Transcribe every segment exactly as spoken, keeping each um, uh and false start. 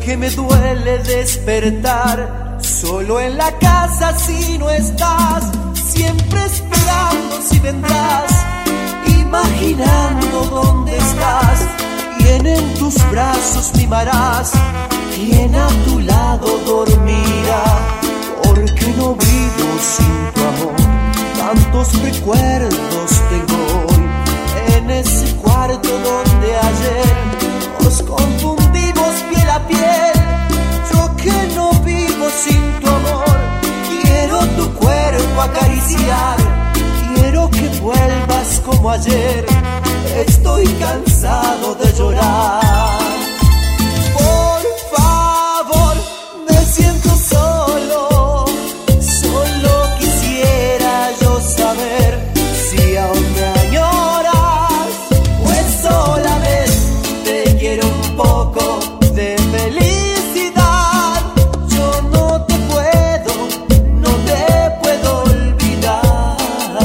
porque me duele despertar solo en la casa si no estás, siempre esperando si vendrás, imaginando dónde estás, quién en tus brazos mimarás, quién a tu lado dormirá, porque no vivo sin tu amor, tantos recuerdos tengo hoy, en ese cuarto donde ayer nos confundimos piel a piel, yo que no vivo sin tu amor, quiero tu cuerpo acariciar, quiero que vuelvas como ayer, estoy cansado de llorar. Por favor, me siento solo, solo quisiera yo saber si aún me añoras, pues solamente quiero un poco de felicidad. Yo no te puedo, no te puedo olvidar.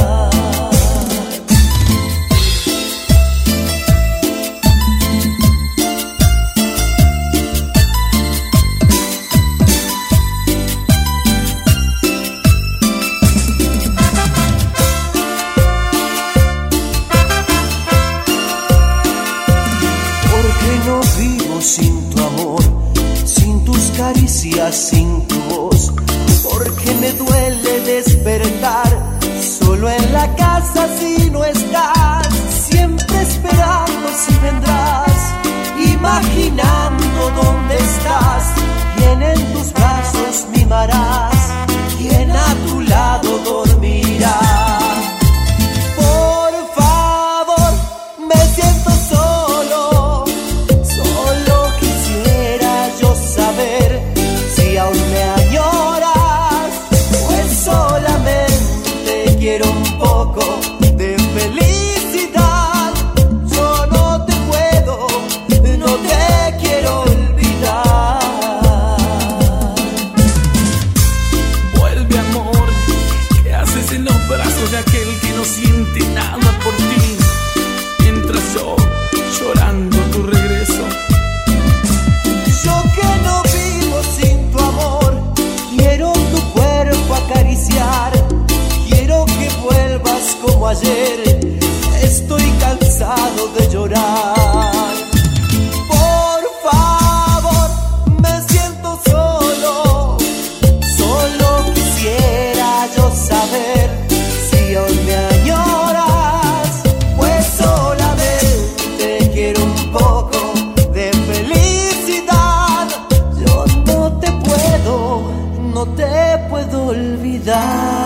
No vivo sin tu amor, sin tus caricias, sin tu voz, porque me duele despertar solo en la casa si no estás, siempre esperando si vendrás, imaginando dónde estás, quién en tus brazos mimarás, quién a tu lado dormirá. Por favor, me siento solo, si aún me añoras, pues solamente quiero un poco de felicidad. Yo no te puedo, no te quiero olvidar. Vuelve, amor, ¿qué haces en los brazos de aquel que no siente nada por ti? Mientras yo, llorando tu regreso. Yo que no vivo sin tu amor, quiero tu cuerpo acariciar, quiero que vuelvas como ayer, estoy cansado de llorar. Por favor, me siento solo, solo quisiera yo saber si hoy me añoras, pues solamente quiero un poco de felicidad. No te puedo olvidar.